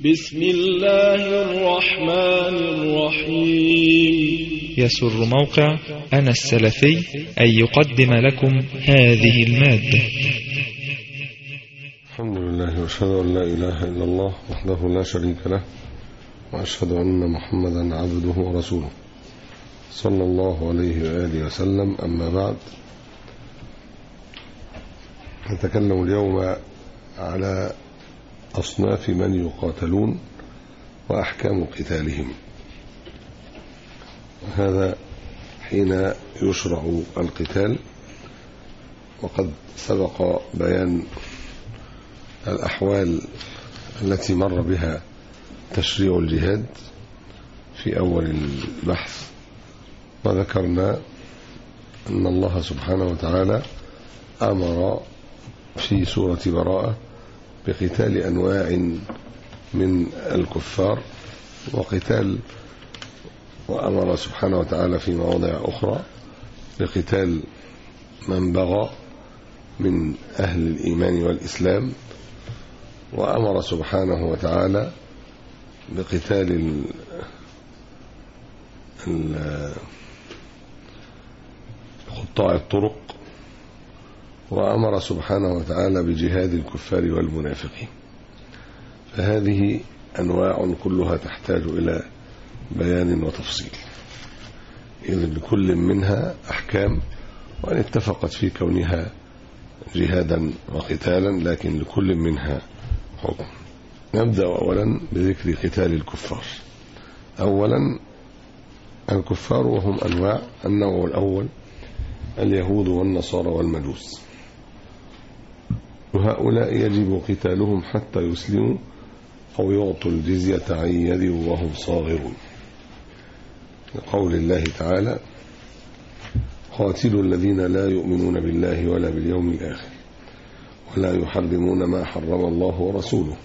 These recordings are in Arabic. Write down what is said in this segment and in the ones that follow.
بسم الله الرحمن الرحيم. يسر موقع أنا السلفي أن يقدم لكم هذه المادة. الحمد لله وأشهد أن لا إله إلا الله وحده لا شريك له، وأشهد أن محمدا عبده ورسوله صلى الله عليه وآله وسلم. أما بعد، نتكلم اليوم على أصناف من يقاتلون وأحكام قتالهم. هذا حين يشرع القتال، وقد سبق بيان الأحوال التي مر بها تشريع الجهاد في أول البحث، وذكرنا أن الله سبحانه وتعالى أمر في سورة براءة بقتال أنواع من الكفار وأمر سبحانه وتعالى في مواضع أخرى بقتال من بغى من أهل الإيمان والإسلام، وأمر سبحانه وتعالى بقتال قطاع الطرق، وأمر سبحانه وتعالى بجهاد الكفار والمنافقين. فهذه أنواع كلها تحتاج إلى بيان وتفصيل، إذن لكل منها أحكام، وأن اتفقت في كونها جهادا وقتالا، لكن لكل منها حكم. نبدأ أولا بذكر قتال الكفار. أولا الكفار وهم أنواع. النوع الأول اليهود والنصارى والمجوس، وهؤلاء يجب قتالهم حتى يسلموا أو يعطوا الجزية عن يد وهم صاغرون، لقول الله تعالى: قاتلوا الذين لا يؤمنون بالله ولا باليوم الآخر ولا يحرمون ما حرم الله ورسوله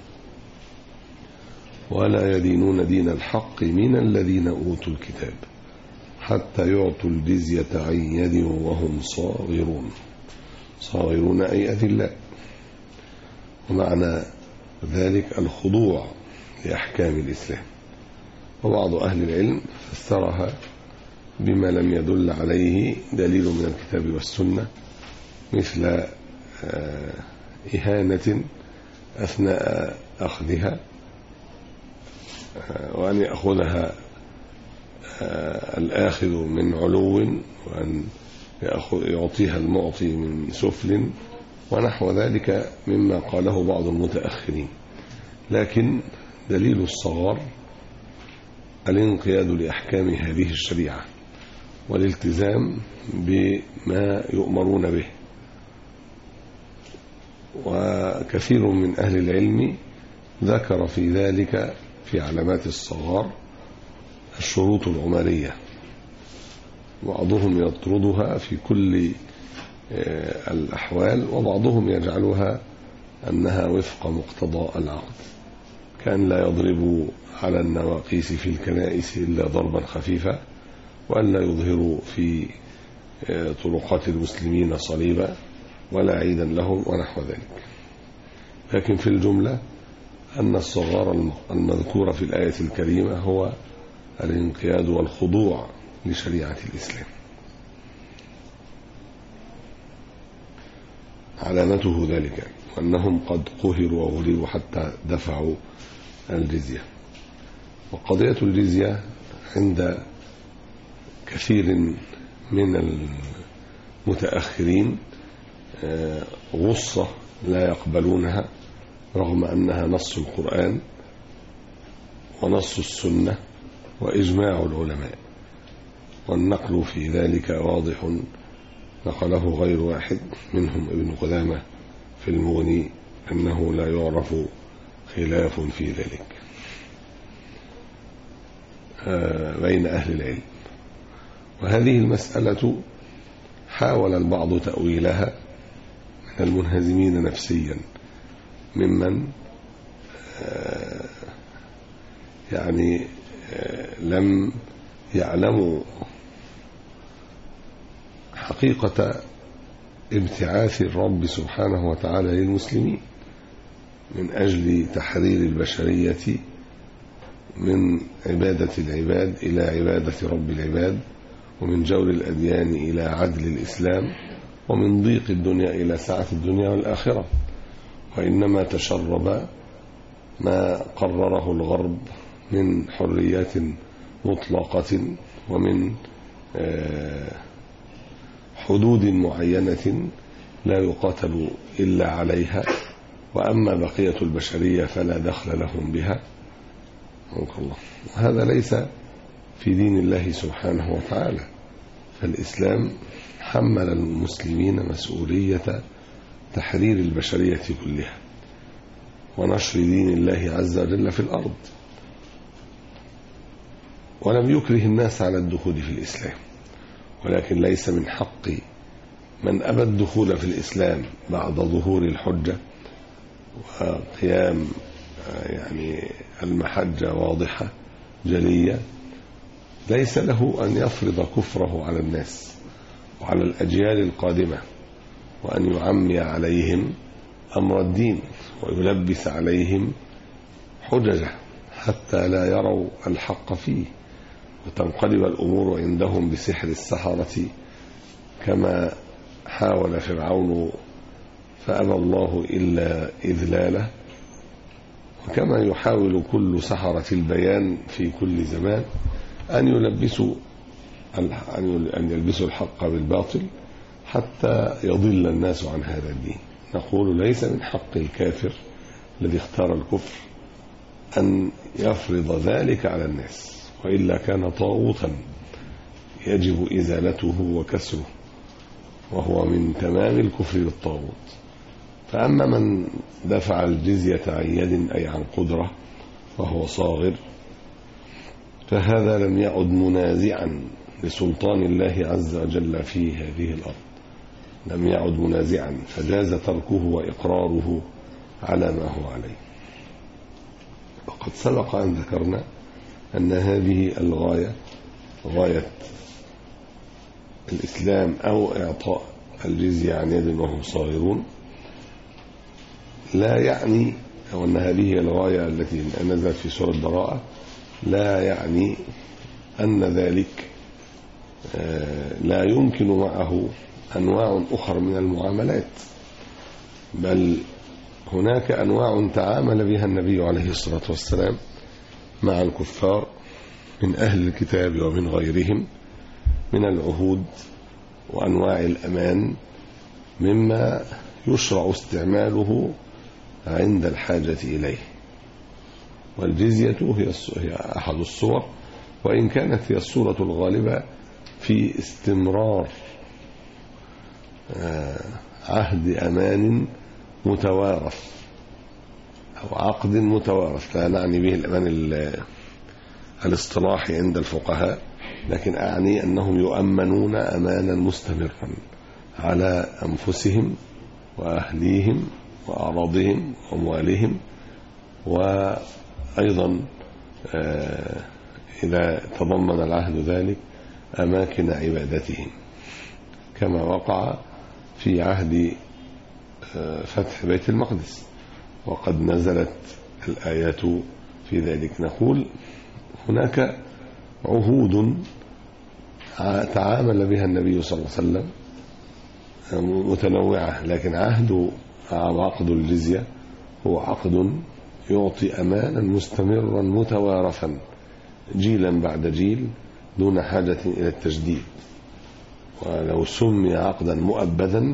ولا يدينون دين الحق من الذين أوتوا الكتاب حتى يعطوا الجزية عن يد وهم صاغرون. صاغرون أي أذلاء، ومعنى ذلك الخضوع لأحكام الإسلام. وبعض أهل العلم فسرها بما لم يدل عليه دليل من الكتاب والسنة، مثل إهانة أثناء أخذها، وأن يأخذها الآخذ من علو، وأن يعطيها المعطي من سفل، ونحو ذلك مما قاله بعض المتأخرين. لكن دليل الصغار الانقياد لأحكام هذه الشريعة والالتزام بما يؤمرون به. وكثير من أهل العلم ذكر في ذلك في علامات الصغار الشروط العمرية، بعضهم يطردها في كل الأحوال، وبعضهم يجعلها أنها وفق مقتضى العقد، كأن لا يضربوا على النواقيس في الكنائس إلا ضربا خفيفا، وأن لا يظهروا في طرقات المسلمين صليبا ولا عيدا لهم ونحو ذلك. لكن في الجملة أن الصغار المذكورة في الآية الكريمة هو الانقياد والخضوع لشريعة الإسلام. علامته ذلك أنهم قد قهروا وغلبوا حتى دفعوا الجزية. وقضية الجزية عند كثير من المتأخرين غصة لا يقبلونها، رغم أنها نص القرآن ونص السنة وإجماع العلماء، والنقل في ذلك واضح، نقله غير واحد منهم ابن قدامة في المغني أنه لا يعرف خلاف في ذلك بين أهل العلم. وهذه المسألة حاول البعض تأويلها من المنهزمين نفسيا، ممن لم يعلموا حقيقة ابتعاث الرب سبحانه وتعالى للمسلمين، من أجل تحرير البشرية من عبادة العباد إلى عبادة رب العباد، ومن جور الأديان إلى عدل الإسلام، ومن ضيق الدنيا إلى سعة الدنيا والآخرة. وإنما تشرب ما قرره الغرب من حريات مطلقة ومن حدود معينة لا يقاتل إلا عليها، وأما بقية البشرية فلا دخل لهم بها. هذا ليس في دين الله سبحانه وتعالى. فالإسلام حمل المسلمين مسؤولية تحرير البشرية كلها ونشر دين الله عز وجل في الأرض، ولم يكره الناس على الدخول في الإسلام، ولكن ليس من حق من أبى الدخول في الإسلام بعد ظهور الحجة وقيام المحجة واضحة جلية، ليس له أن يفرض كفره على الناس وعلى الأجيال القادمة، وأن يعمي عليهم أمر الدين ويلبس عليهم حججه حتى لا يروا الحق فيه، وتنقلب الأمور عندهم بسحر السحرة كما حاول فرعون فأبى الله إلا إذلاله، وكما يحاول كل سحرة البيان في كل زمان أن يلبسوا الحق بالباطل حتى يضل الناس عن هذا الدين. نقول ليس من حق الكافر الذي اختار الكفر أن يفرض ذلك على الناس، وإلا كان طاغوتا يجب إزالته وكسره، وهو من تمام الكفر بالطاغوت. فأما من دفع الجزية عن يد أي عن قدرة وهو صاغر، فهذا لم يعد منازعا لسلطان الله عز وجل في هذه الأرض، لم يعد منازعا، فجاز تركه وإقراره على ما هو عليه. وقد سبق أن ذكرنا أن هذه الغاية، غاية الإسلام أو إعطاء الجزية عن يد وهم صاغرون، لا يعني، أو أن هذه الغاية التي نزلت في سورة البراءة لا يعني أن ذلك لا يمكن معه أنواع أخرى من المعاملات، بل هناك أنواع تعامل بها النبي عليه الصلاة والسلام مع الكفار من أهل الكتاب ومن غيرهم من العهود وأنواع الأمان، مما يشرع استعماله عند الحاجة إليه. والجزية هي أحد الصور، وإن كانت هي الصورة الغالبة في استمرار عهد أمان متوارث أو عقد متوارث. لا نعني به الأمان الاصطلاحي عند الفقهاء، لكن أعني أنهم يؤمنون أمانا مستمرا على أنفسهم وأهليهم وأعراضهم وأموالهم، وأيضا إذا تضمن العهد ذلك أماكن عبادتهم، كما وقع في عهد فتح بيت المقدس، وقد نزلت الآيات في ذلك. نقول هناك عهود تعامل بها النبي صلى الله عليه وسلم متنوعة، لكن عقد الجزية هو عقد يعطي أمانا مستمرا متوارثا جيلا بعد جيل دون حاجة إلى التجديد. ولو سمي عقدا مؤبدا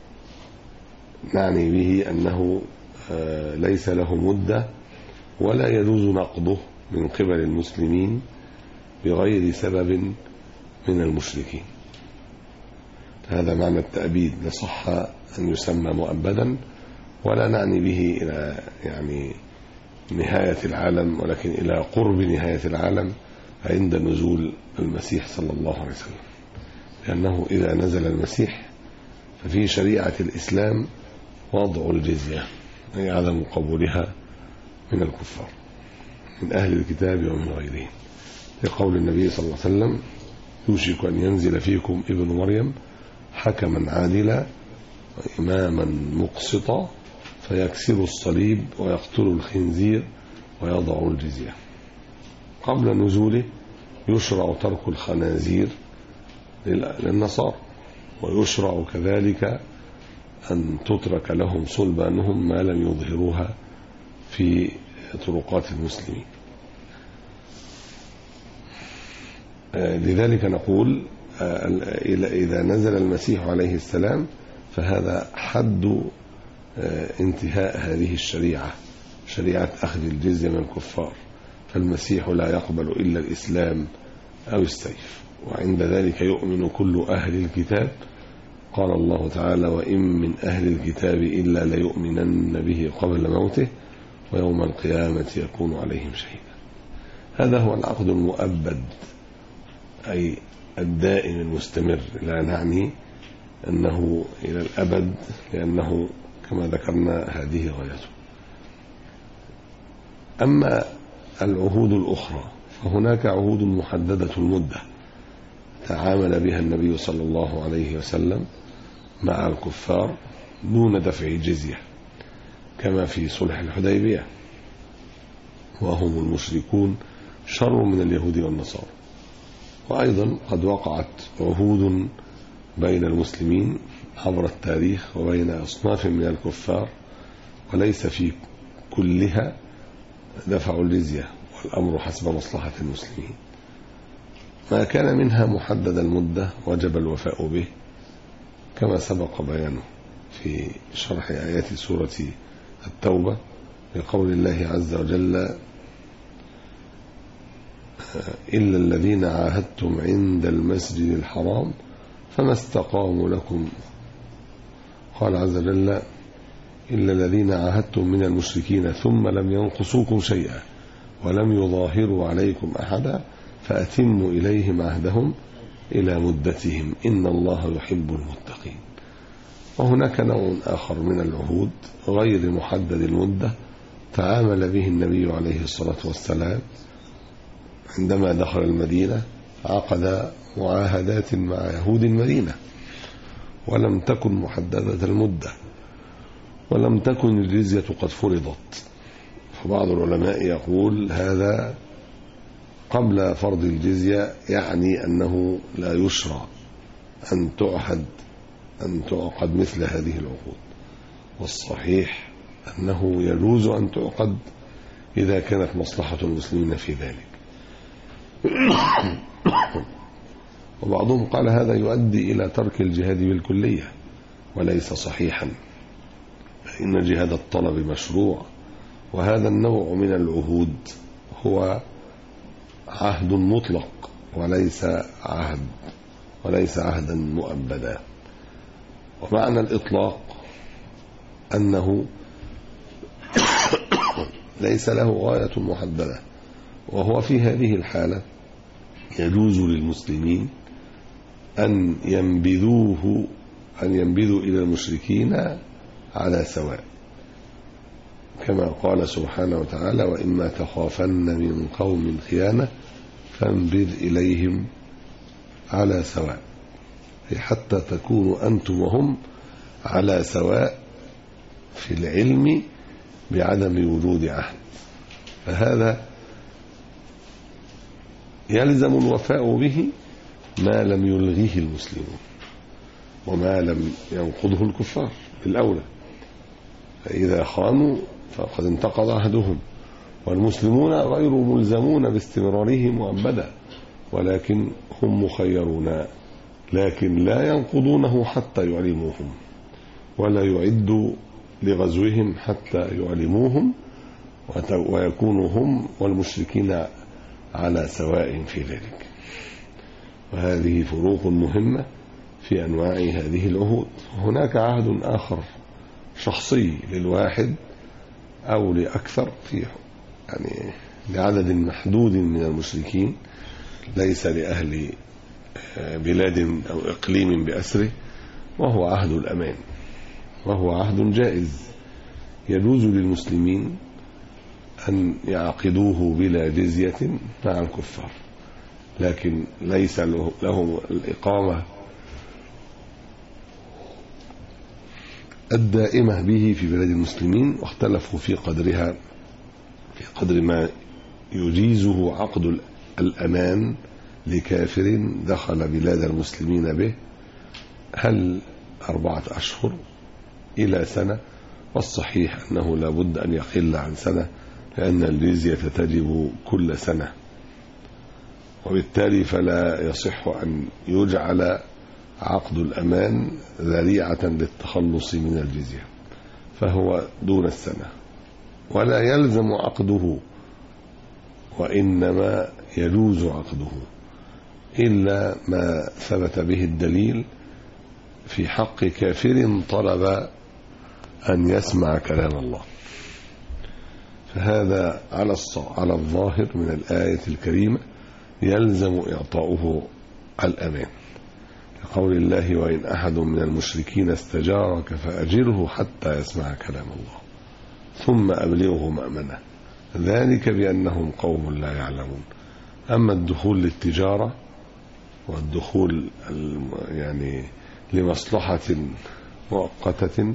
نعني به أنه ليس له مدة ولا يجوز نقضه من قبل المسلمين بغير سبب من المشركين. هذا معنى التأبيد، لصح أن يسمى مؤبدا، ولا نعني به إلى نهاية العالم، ولكن إلى قرب نهاية العالم عند نزول المسيح صلى الله عليه وسلم، لأنه إذا نزل المسيح ففي شريعة الإسلام وضع الجزية، أي عدم قبولها من الكفار من أهل الكتاب ومن غيرهم، لقول النبي صلى الله عليه وسلم: يوشك أن ينزل فيكم ابن مريم حكما عادلا وإماما مقسطا فيكسر الصليب ويقتل الخنزير ويضع الجزية. قبل نزوله يشرع ترك الخنازير للنصارى، ويشرع كذلك أن تترك لهم صلبانهم ما لم يظهروها في طرقات المسلمين. لذلك نقول إذا نزل المسيح عليه السلام فهذا حد انتهاء هذه الشريعة، شريعة أخذ الجزية من الكفار، فالمسيح لا يقبل إلا الإسلام أو السيف، وعند ذلك يؤمن كل أهل الكتاب. قال الله تعالى: وإن من أهل الكتاب إلا ليؤمنن به قبل موته ويوم القيامة يكون عليهم شهيدا. هذا هو العقد المؤبد، أي الدائم المستمر، لا نعني أنه إلى الأبد، لأنه كما ذكرنا هذه غايته. أما العهود الأخرى فهناك عهود محددة المدة تعامل بها النبي صلى الله عليه وسلم مع الكفار دون دفع الجزية، كما في صلح الحديبية، وهم المشركون شر من اليهود والنصارى. وأيضا قد وقعت عهود بين المسلمين عبر التاريخ وبين أصناف من الكفار، وليس في كلها دفع الجزية، والأمر حسب مصلحة المسلمين. ما كان منها محدد المدة وجب الوفاء به، كما سبق بيانه في شرح آيات سورة التوبة بقول الله عز وجل: إلا الذين عاهدتم عند المسجد الحرام فما استقاموا لكم. قال عز وجل: إلا الذين عاهدتم من المشركين ثم لم ينقصوكم شيئا ولم يظاهروا عليكم أحدا فأتموا إليهم عهدهم إلى مدتهم إن الله يحب المتقين. وهناك نوع آخر من العهود غير محدد المدة تعامل به النبي عليه الصلاة والسلام عندما دخل المدينة، عقد معاهدات مع يهود المدينة ولم تكن محددة المدة، ولم تكن الجزية قد فرضت. فبعض العلماء يقول هذا قبل فرض الجزية، يعني أنه لا يشرع أن تعقد مثل هذه العقود، والصحيح أنه يجوز أن تعقد إذا كانت مصلحة المسلمين في ذلك. وبعضهم قال هذا يؤدي إلى ترك الجهاد بالكلية، وليس صحيحا، فإن جهاد الطلب مشروع، وهذا النوع من العهود هو عهد مطلق وليس عهدا مؤبدا. ومعنى الإطلاق أنه ليس له غاية محددة، وهو في هذه الحالة يجوز للمسلمين أن ينبذوا إلى المشركين على سواء، كما قال سبحانه وتعالى: وإما تخافن من قوم خيانة فانبذ إليهم على سواء، حتى تكونوا أنتم وهم على سواء في العلم بعدم وجود عهد. فهذا يلزم الوفاء به ما لم يلغيه المسلمون وما لم ينقضه الكفار بالأولى، فإذا خانوا فقد انتقض عهدهم، والمسلمون غير ملزمون باستمرارهم مؤبدا، ولكن هم مخيرون، لكن لا ينقضونه حتى يعلموهم، ولا يعدوا لغزوهم حتى يعلموهم، ويكونوا هم والمشركين على سواء في ذلك. وهذه فروق مهمة في أنواع هذه العهود. هناك عهد آخر شخصي للواحد أو لأكثر فيه، يعني لعدد محدود من المشركين، ليس لأهل بلاد أو إقليم بأسره، وهو عهد الأمان، وهو عهد جائز يجوز للمسلمين أن يعقدوه بلا جزية مع الكفار، لكن ليس لهم الإقامة الدائمة به في بلاد المسلمين، واختلفوا في قدرها، في قدر ما يجيزه عقد الأمان لكافر دخل بلاد المسلمين به، هل 4 أشهر إلى سنة؟ والصحيح أنه لا بد أن يقل عن سنة، لأن الجزية تجب كل سنة، وبالتالي فلا يصح أن يجعل عقد الأمان ذريعة للتخلص من الجزية، فهو دون السنة ولا يلزم عقده، وإنما يجوز عقده إلا ما ثبت به الدليل في حق كافر طلب أن يسمع كلام الله، فهذا على الظاهر من الآية الكريمة يلزم إعطاؤه الأمان، لقول الله: وإن أحد من المشركين استجارك فأجره حتى يسمع كلام الله ثم أبلغه مأمنه ذلك بأنهم قوم لا يعلمون. أما الدخول للتجارة والدخول يعني لمصلحة مؤقتة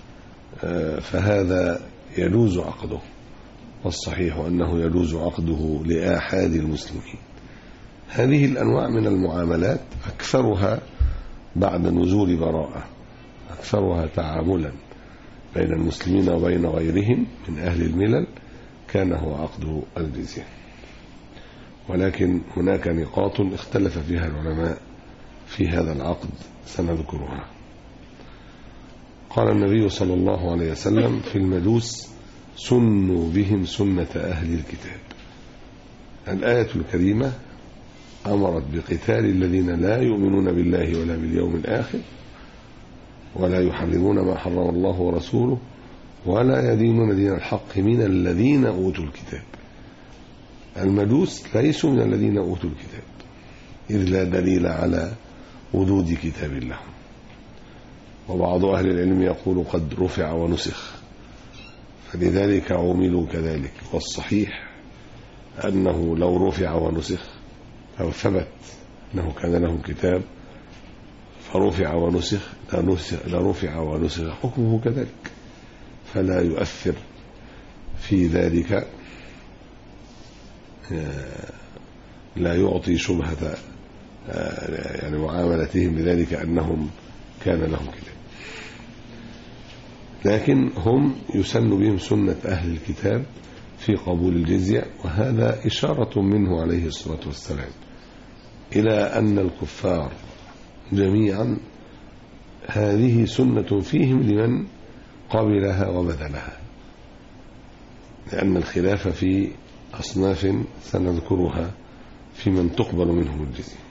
فهذا يجوز عقده، والصحيح أنه يجوز عقده لآحاد المسلمين. هذه الأنواع من المعاملات أكثرها بعد نزول براءة، أكثرها تعاملا بين المسلمين وبين غيرهم من أهل الملل كان هو عقد الجزية، ولكن هناك نقاط اختلف فيها العلماء في هذا العقد سنذكرها. قال النبي صلى الله عليه وسلم: في المجوس سنوا بهم سنة أهل الكتاب. الآية الكريمة أمرت بقتال الذين لا يؤمنون بالله ولا باليوم الآخر، ولا يحرمون ما حرم الله ورسوله، ولا يدينون دين الحق من الذين أوتوا الكتاب. المجوس ليسوا من الذين أوتوا الكتاب، إذ لا دليل على وجود كتاب لهم. وبعض أهل العلم يقول قد رفع ونسخ، فلذلك عملوا كذلك، والصحيح أنه لو رفع ونسخ أو ثبت أنه كان لهم كتاب فرفع ونسخ لرفع ونسخ حكمه كذلك، فلا يؤثر في ذلك، لا يعطي شبهة يعني معاملتهم بذلك أنهم كان لهم كتاب. لكن هم يسن بهم سنة أهل الكتاب في قبول الجزية، وهذا إشارة منه عليه الصلاة والسلام إلى أن الكفار جميعا هذه سنة فيهم لمن قبلها وبذلها، لأن الخلاف في أصناف سنذكرها في من تقبل منهم الجزية.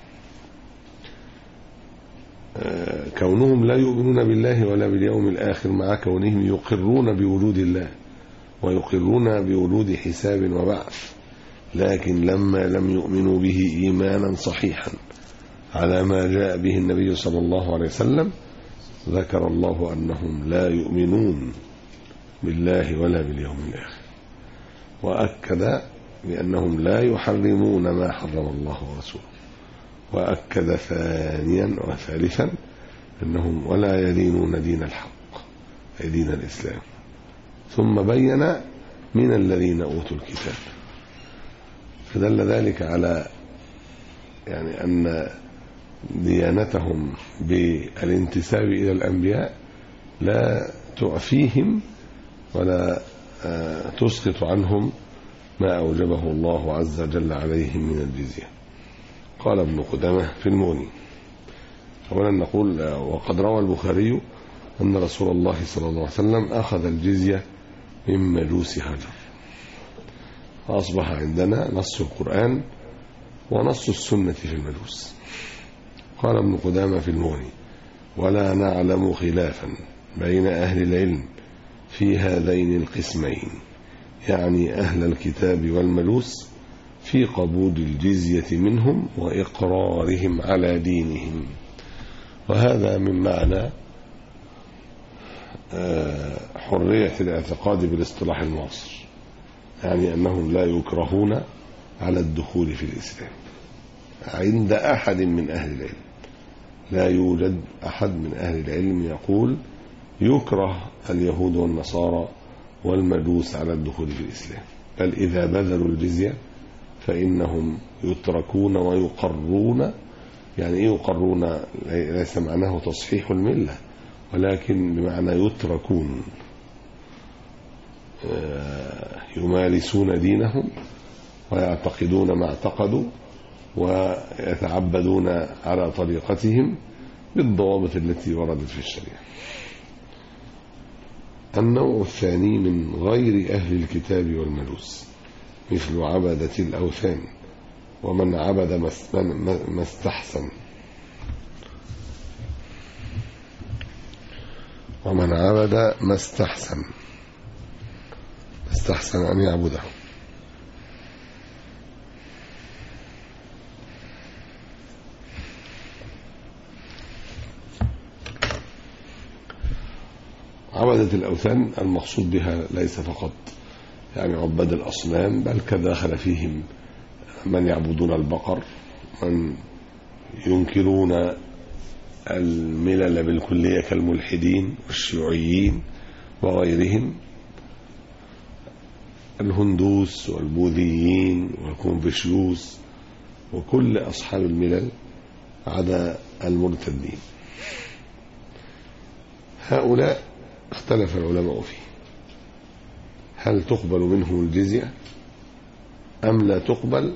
كونهم لا يؤمنون بالله ولا باليوم الآخر مع كونهم يقرون بوجود الله ويقرون بوجود حساب وبعث، لكن لما لم يؤمنوا به إيمانا صحيحا على ما جاء به النبي صلى الله عليه وسلم ذكر الله أنهم لا يؤمنون بالله ولا باليوم الآخر، وأكد بأنهم لا يحرمون ما حرم الله ورسوله، وأكد ثانيا وثالثا أنهم ولا يدينون دين الحق أي دين الإسلام، ثم بين من الذين أوتوا الكتاب، فدل ذلك على يعني أن ديانتهم بالانتساب إلى الأنبياء لا تعفيهم ولا تسقط عنهم ما أوجبه الله عز وجل عليهم من الجزية. قال ابن قدامة في المغني: أولا نقول وقد روى البخاري أن رسول الله صلى الله عليه وسلم أخذ الجزية من مجوس هجر، فأصبح عندنا نص القرآن ونص السنة في المجوس. قال ابن قدامة في المغني: ولا نعلم خلافا بين أهل العلم في هذين القسمين، يعني أهل الكتاب والمجوس، في قبول الجزية منهم وإقرارهم على دينهم. وهذا من معنى حرية الاعتقاد بالاصطلاح المعاصر، يعني أنهم لا يكرهون على الدخول في الإسلام عند أحد من أهل العلم. لا يوجد أحد من أهل العلم يقول يكره اليهود والنصارى والمجوس على الدخول في الإسلام، بل إذا بذلوا الجزية فإنهم يتركون ويقرون. يعني إيه يقرون؟ ليس معناه تصحيح الملة، ولكن بمعنى يتركون، يمارسون دينهم ويعتقدون ما اعتقدوا ويتعبدون على طريقتهم بالضوابط التي وردت في الشريعة. النوع الثاني من غير أهل الكتاب والمجوس مثل عبدة الأوثان ومن عبد ما استحسن، ومن عبد ما استحسن أن يعبده. عبدة الأوثان المقصود بها ليس فقط يعني عباد الأصنام، بل كداخل فيهم من يعبدون البقر، من ينكرون الملل بالكلية كالملحدين والشيوعيين وغيرهم، الهندوس والبوذيين والكونفوشيوس وكل أصحاب الملل عدا المرتدين. هؤلاء اختلف العلماء فيه، هل تقبل منهم الجزية أم لا تقبل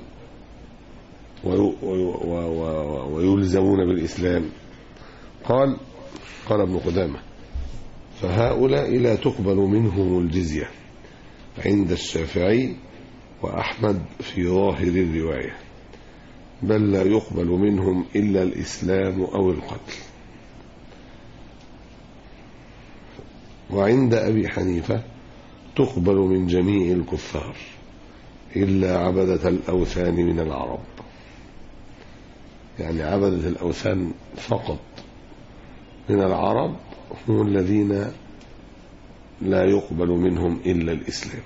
ويلزمون بالإسلام؟ قال ابن قدامة: فهؤلاء لا تقبل منهم الجزية عند الشافعي وأحمد في ظاهر الرواية، بل لا يقبل منهم إلا الإسلام أو القتل. وعند أبي حنيفة تقبل من جميع الكفار إلا عبدة الأوثان من العرب، يعني عبدة الأوثان فقط من العرب هم الذين لا يقبل منهم إلا الإسلام.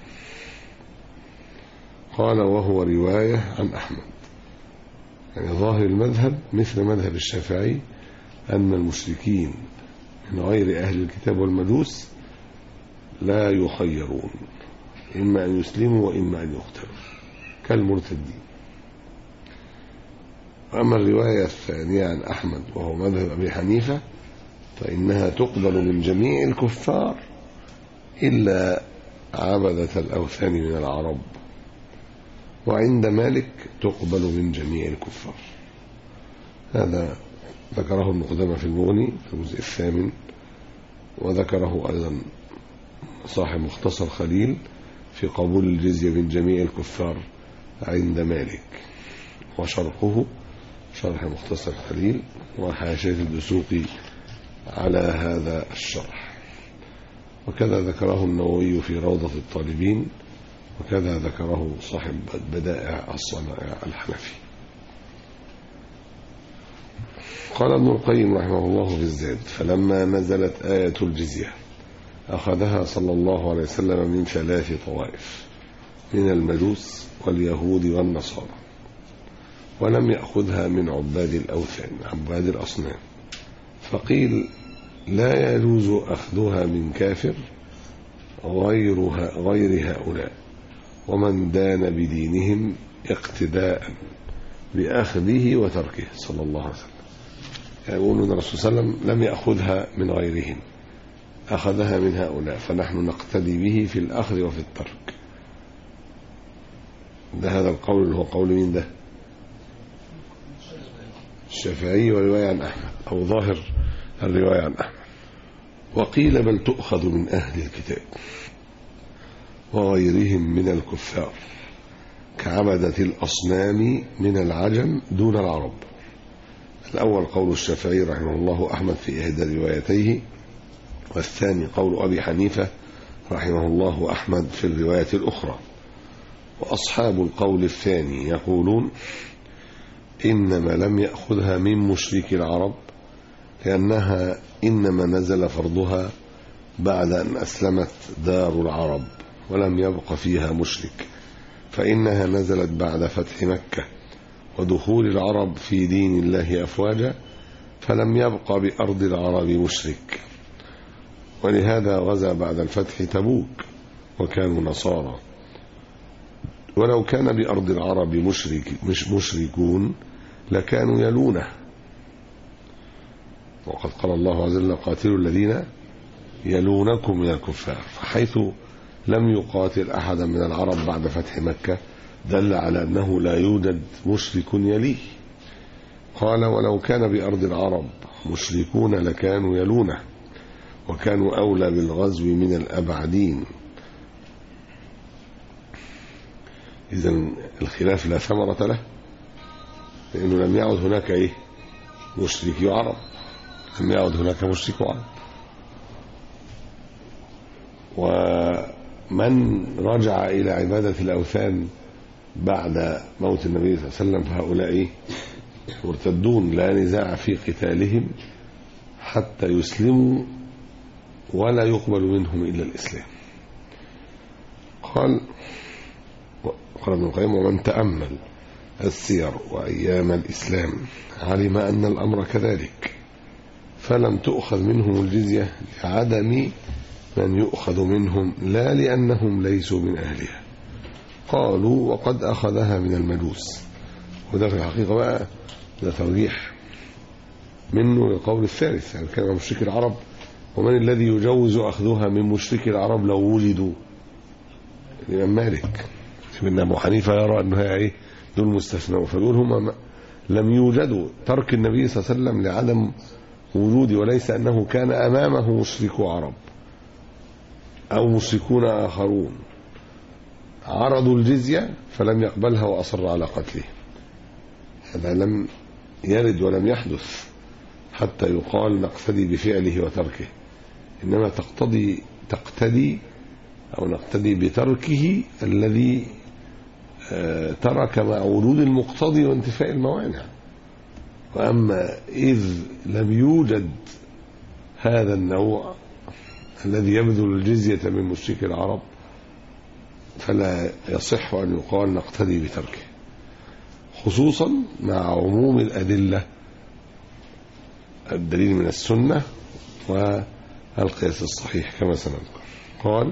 قال: وهو رواية عن أحمد. يعني ظاهر المذهب مثل مذهب الشافعي أن المشركين من غير أهل الكتاب والمجوس لا يخيرون، إما أن يسلموا وإما أن يقتلوا كالمرتدين. وأما الرواية الثانية عن أحمد وهو مذهب أبي حنيفة فإنها تقبل من جميع الكفار إلا عبدة الأوثان من العرب، وعند مالك تقبل من جميع الكفار. هذا ذكره ابن قدامة في المغني في الجزء الثامن، وذكره أيضا صاحب مختصر خليل في قبول الجزية من جميع الكفار عند مالك، وشرحه شرح مختصر خليل وحاشية الدسوقي على هذا الشرح. وكذا ذكره النووي في روضة الطالبين، وكذا ذكره صاحب بدائع الصنائع الحنفي. قال ابن القيم رحمه الله في الزاد: فلما نزلت آية الجزية أخذها صلى الله عليه وسلم من 3 طوائف، من المجوس واليهود والنصارى، ولم يأخذها من عباد الأوثان عباد الأصنام، فقيل: لا يجوز أخذها من كافر غير هؤلاء ومن دان بدينهم اقتداء بأخذه وتركه صلى الله عليه وسلم. يعني يقولون أن الرسول صلى الله عليه وسلم لم يأخذها من غيرهم، أخذها من هؤلاء، فنحن نقتدي به في الأخذ وفي الترك. ده هذا القول اللي هو قول مين ده؟ الشافعي ورواية عن أحمد، أو ظاهر الرواية عن أحمد. وقيل: بل تؤخذ من أهل الكتاب وغيرهم من الكفار كعبدة الأصنام من العجم دون العرب. الأول قول الشافعي رحمه الله أحمد في إحدى روايتيه، والثاني قول أبي حنيفة رحمه الله أحمد في الرواية الأخرى. وأصحاب القول الثاني يقولون: إنما لم يأخذها من مشرك العرب لأنها إنما نزل فرضها بعد أن أسلمت دار العرب ولم يبق فيها مشرك، فإنها نزلت بعد فتح مكة ودخول العرب في دين الله أفواجا، فلم يبق بأرض العرب مشرك، ولهذا غزا بعد الفتح تبوك وكانوا نصارى. ولو كان بأرض العرب مشركون لكانوا يلونه، وقد قال الله عز وجل قاتلوا الذين يلونكم من الكفار، فحيث لم يقاتل أحدا من العرب بعد فتح مكة دل على أنه لا يوجد مشرك يليه. قال ولو كان بأرض العرب مشركون لكانوا يلونه وكانوا أولى بالغزو من الأبعدين. إذن الخلاف لا ثمرة له، لأنه لم يعد هناك مشركي عرب، لم يعد هناك مشرك عرب. ومن رجع إلى عبادة الأوثان بعد موت النبي صلى الله عليه وسلم فهؤلاء مرتدون لا نزاع في قتالهم حتى يسلموا ولا يقبل منهم إلا الإسلام. قال ابن القيم ومن تأمل السير وأيام الإسلام علم أن الأمر كذلك، فلم تؤخذ منهم الجزية لعدم من يؤخذ منهم لا لأنهم ليسوا من أهلها. قالوا وقد أخذها من المجوس، وده في الحقيقة بقى ده ترجيح منه للقول الثالث، يعني كان مشرك العرب ومن الذي يجوز أخذها من مشرك العرب لو وجدوا؟ الإمام مالك. ابن أبو حنيفة يرى أنها دول مستثنى، فيقول هم لم يوجدوا، ترك النبي صلى الله عليه وسلم لعدم وجودي، وليس أنه كان أمامه مشركو عرب أو مشركون آخرون عرضوا الجزية فلم يقبلها وأصر على قتله. هذا لم يرد ولم يحدث حتى يقال نقتدي بفعله وتركه، إنما نقتدي بتركه الذي ترك مع وجود المقتضي وانتفاء الموانع. وأما إذ لم يوجد هذا النوع الذي يبذل الجزية من مشرك العرب فلا يصح أن يقال نقتدي بتركه، خصوصا مع عموم الأدلة، الدليل من السنة والقياس الصحيح كما سنذكر. قال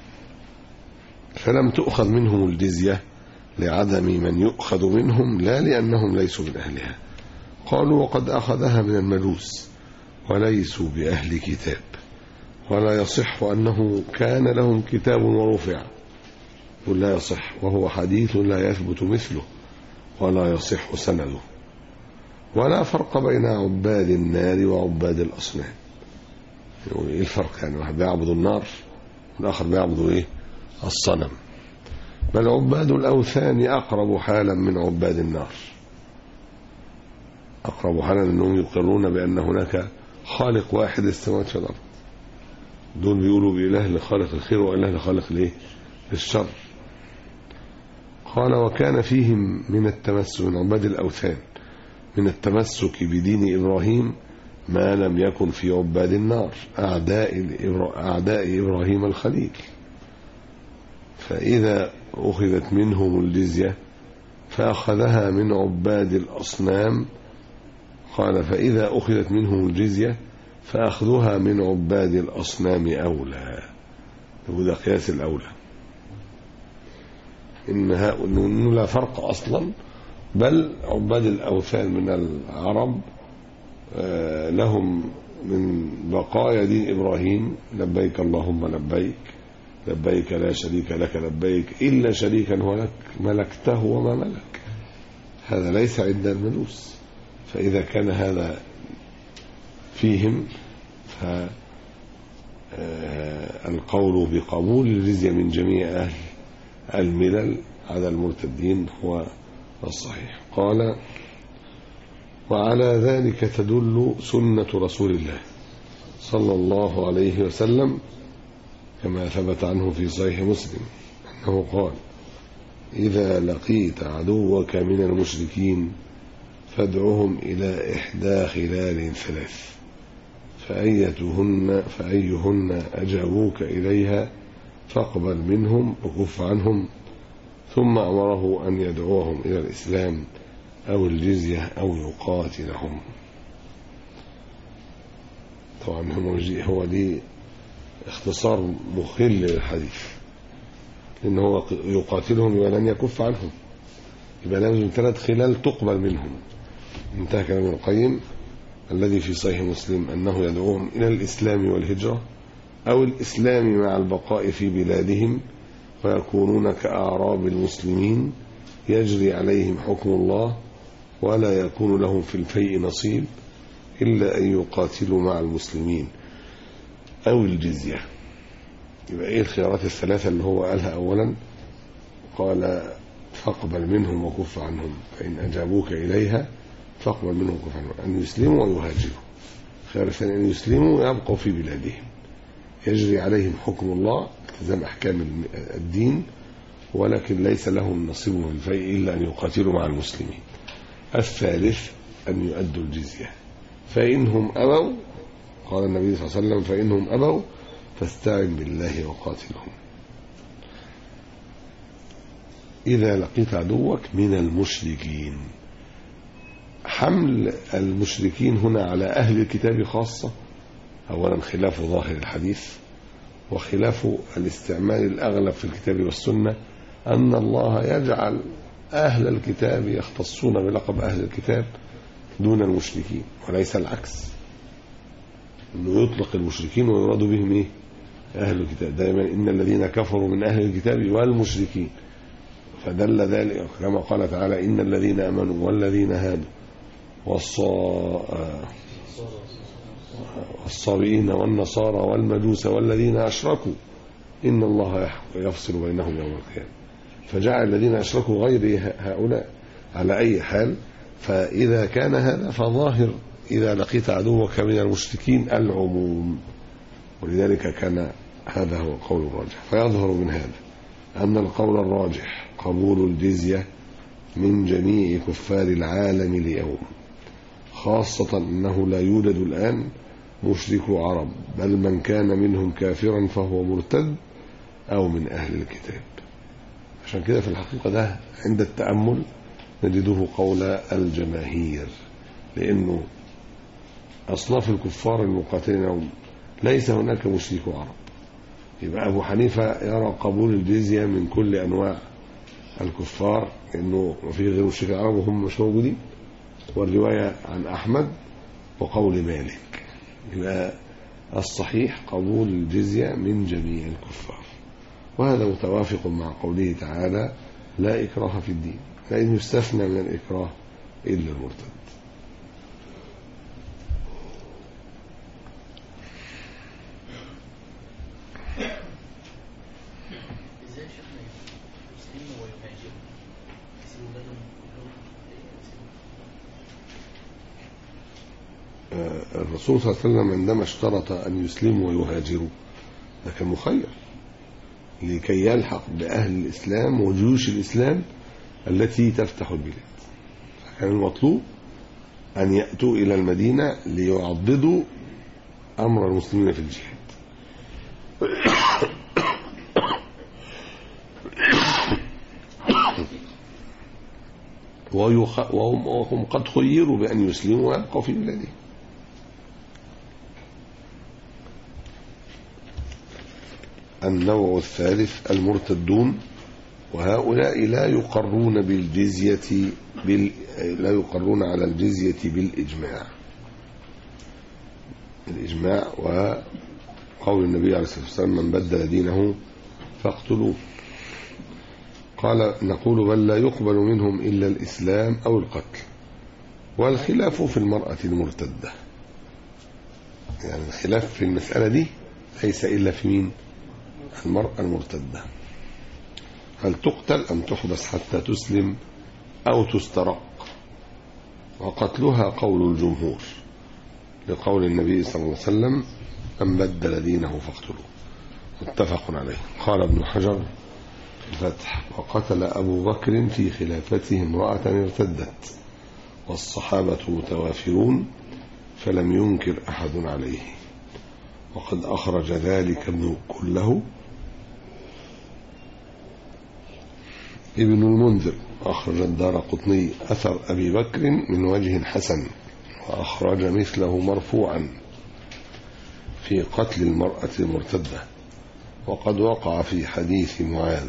فلم تؤخذ منهم الجزية لعدم من يؤخذ منهم لا لأنهم ليسوا من أهلها. قالوا وقد أخذها من المجوس وليسوا بأهل كتاب، ولا يصح أنه كان لهم كتاب ورفع، ولا يصح، وهو حديث لا يثبت مثله ولا يصح سنده. ولا فرق بين عباد النار وعباد الأصنام. ايه الفرق؟ يعني واحد بيعبد النار والآخر بيعبد الصنم. بل عباد الأوثان أقرب حالا من عباد النار، أقرب حالا أنهم يقرون بأن هناك خالق واحد السماوات والأرض، دول بيقولوا بإله لخالق الخير وإله لخالق الشر. قال وكان فيهم من التمسك من عباد الأوثان من التمسك بدين إبراهيم ما لم يكن في عباد النار أعداء إبراهيم الخليل. فإذا أخذت منهم الجزية فأخذها من عباد الأصنام. قال فإذا أخذت منهم الجزية فأخذها من عباد الأصنام أولى، وده قياس الأولى، إنه لا فرق أصلا، بل عباد الأوثان من العرب لهم من بقايا دين إبراهيم لبيك اللهم لبيك لبيك لا شريك لك لبيك إلا شريكا هو لك ملكته وما ملك. هذا ليس عند المجوس. فإذا كان هذا فيهم فالقول بقبول الجزية من جميع أهل الملل على المرتدين هو الصحيح. قال وعلى ذلك تدل سنة رسول الله صلى الله عليه وسلم كما ثبت عنه في صحيح مسلم أنه قال إذا لقيت عدوك من المشركين فادعهم إلى إحدى خلال ثلاث فأيهن أجابوك إليها فاقبل منهم وكف عنهم. ثم أمره أن يدعوهم إلى الإسلام أو الجزية أو يقاتلهم. طبعا هو دي اختصار مخل للحديث، إن هو يقاتلهم ولن يكف عنهم، يبقى لازم 3 خلال تقبل منهم. انتهى كلام ابن القيم. الذي في صحيح مسلم أنه يدعوهم إلى الإسلام والهجرة، أو الإسلام مع البقاء في بلادهم ويكونون كأعراب المسلمين يجري عليهم حكم الله ولا يكون لهم في الفيء نصيب إلا أن يقاتلوا مع المسلمين أو الجزية. يبقى إيه الخيارات ال3 اللي هو قالها؟ أولا قال فاقبل منهم وكف عنهم، فإن أجابوك إليها فاقبل منهم وكف عنهم، أن يسلموا ويهاجروا. الخيار الثاني أن يسلموا ويبقوا في بلادهم يجري عليهم حكم الله، التزام أحكام الدين، ولكن ليس لهم نصيب من الفيء إلا أن يقاتلوا مع المسلمين. الثالث أن يؤدوا الجزية، فإنهم أبوا، قال النبي صلى الله عليه وسلم فإنهم أبوا فاستعن بالله وقاتلهم. إذا لقيت عدوك من المشركين، حمل المشركين هنا على أهل الكتاب خاصة، أولا خلاف ظاهر الحديث، وخلاف الاستعمال الأغلب في الكتاب والسنة أن الله يجعل أهل الكتاب يختصون بلقب أهل الكتاب دون المشركين، وليس العكس، أنه يطلق المشركين ويراد بهم إيه؟ أهل الكتاب. دائما إن الذين كفروا من أهل الكتاب والمشركين، فدل ذلك كما قال تعالى إن الذين آمنوا والذين هادوا والصابئين والنصارى والمجوس والذين أشركوا إن الله يفصل بينهم يوم القيامة، فجعل الذين أشركوا غير هؤلاء على أي حال. فإذا كان هذا فظاهر إذا لقيت عدوك من المشركين العموم، ولذلك كان هذا هو القول الراجح. فيظهر من هذا أن القول الراجح قبول الجزية من جميع كفار العالم اليوم، خاصة أنه لا يوجد الآن مشرك عرب، بل من كان منهم كافرا فهو مرتد أو من أهل الكتاب. عشان كده في الحقيقة ده عند التأمل نجده قول الجماهير، لأنه أصناف الكفار المقاتلين ليس هناك مشرك عرب. يبقى أبو حنيفة يرى قبول الجزية من كل أنواع الكفار، لأنه ما فيه غير مشرك عرب وهم مش موجودين، والرواية عن أحمد وقول مالك. يبقى الصحيح قبول الجزية من جميع الكفار، وهذا متوافق مع قوله تعالى لا إكراه في الدين، لأن يستثنى من الإكراه إلا المرتد. الرسول صلى الله عليه وسلم عندما اشترط أن يسلموا ويهاجروا ده كان مخير لكي يلحق بأهل الإسلام وجيوش الإسلام التي تفتح البلاد، فكان المطلوب أن يأتوا إلى المدينة ليعضدوا أمر المسلمين في الجهاد. وهم قد خيروا بأن يسلموا ويبقوا في بلادهم. النوع الثالث المرتدون، وهؤلاء لا يقرون بالجزية لا يقرون على الجزية بالإجماع وقول النبي عليه الصلاة والسلام من بدل دينه فاقتلوه. قال نقول بل لا يقبل منهم إلا الإسلام أو القتل، والخلاف في المرأة المرتدة، يعني الخلاف في المسألة دي ليس إلا في مين؟ المرأة المرتدة، هل تقتل أم تحبس حتى تسلم أو تسترق؟ وقتلها قول الجمهور لقول النبي صلى الله عليه وسلم من بدل دينه فاقتلوه، متفق عليه. قال ابن حجر الفتح وقتل أبو بكر في خلافته امرأة ارتدت، والصحابة متوافرون فلم ينكر أحد عليه، وقد أخرج ذلك ابن كله ابن المنذر، أخرج الدارقطني أثر أبي بكر من وجه حسن، وأخرج مثله مرفوعا في قتل المرأة المرتدة، وقد وقع في حديث معاذ،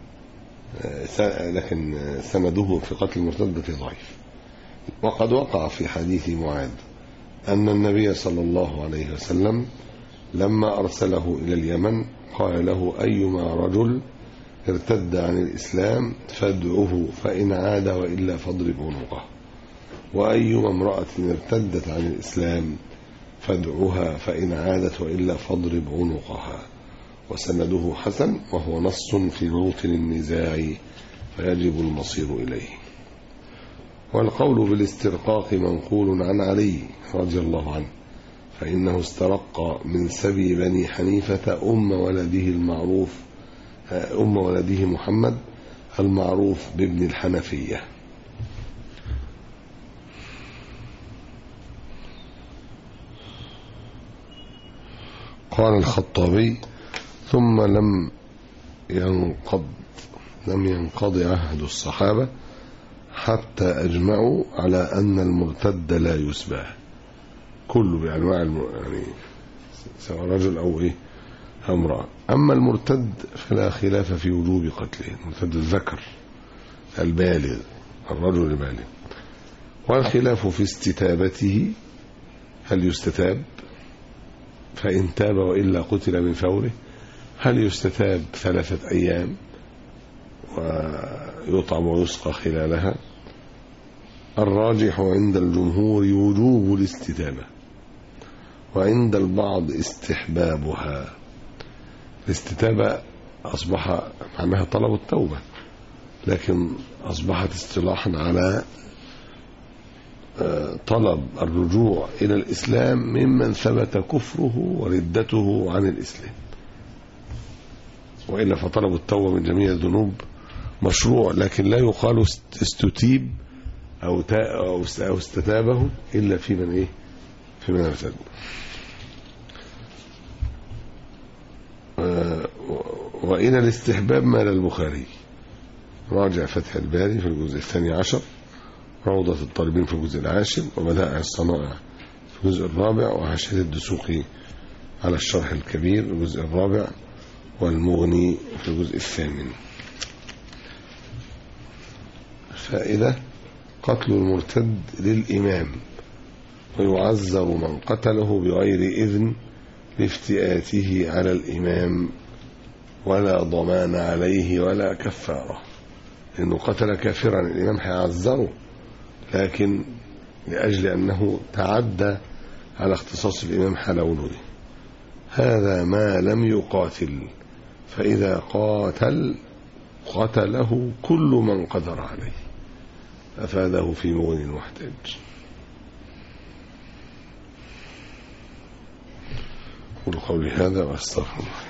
لكن سنده في قتل المرتدة ضعيف. وقد وقع في حديث معاذ أن النبي صلى الله عليه وسلم لما أرسله إلى اليمن قال له: أيما رجل ارتد عن الإسلام فادعه، فإن عاد وإلا فاضرب عنقه، وأيما امرأة ارتدت عن الإسلام فادعها، فإن عادت وإلا فاضرب عنقها. وسنده حسن، وهو نص في موطن النزاع فيجب المصير إليه. والقول بالاسترقاق منقول عن علي رضي الله عنه، فإنه استرق من سبي بني حنيفة أم ولده محمد المعروف بابن الحنفية. قال الخطابي: ثم لم ينقض عهد الصحابة حتى أجمعوا على أن المرتد لا يسبى، كله بأنواع يعني سواء رجل أو امرأة. أما المرتد فلا خلاف في وجوب قتله، المرتد الذكر البالغ، الرجل البالغ، والخلاف في استتابته، هل يستتاب؟ فإن تاب وإلا قتل من فوره، هل يستتاب 3 أيام ويطعم ويسقى خلالها؟ الراجح عند الجمهور وجوب الاستتابة، وعند البعض استحبابها. الاستتابة أصبح معناها طلب التوبة، لكن أصبحت اصطلاحا على طلب الرجوع إلى الإسلام ممن ثبت كفره وردته عن الإسلام، وإلا فطلب التوبة من جميع الذنوب مشروع، لكن لا يقال استتيب أو استتابه إلا في من ارتد. وإلى الاستحباب مال البخاري، راجع فتح الباري في الجزء 12، روضة الطالبين في الجزء 10، وبدائع الصنائع في الجزء 4، وحاشية الدسوقي على الشرح الكبير في الجزء 4، والمغني في الجزء 8. فائدة: قتل المرتد للإمام، ويعذر من قتله بغير إذن لافتئاته على الإمام، ولا ضمان عليه ولا كفارة، لأنه قتل كافرا الإمام هيعذره، لكن لأجل أنه تعدى على اختصاص الإمام حال وجوده. هذا ما لم يقاتل، فإذا قتله كل من قدر عليه. أفاده في مغني المحتاج. قولوا قولي هذا وأستغفر الله.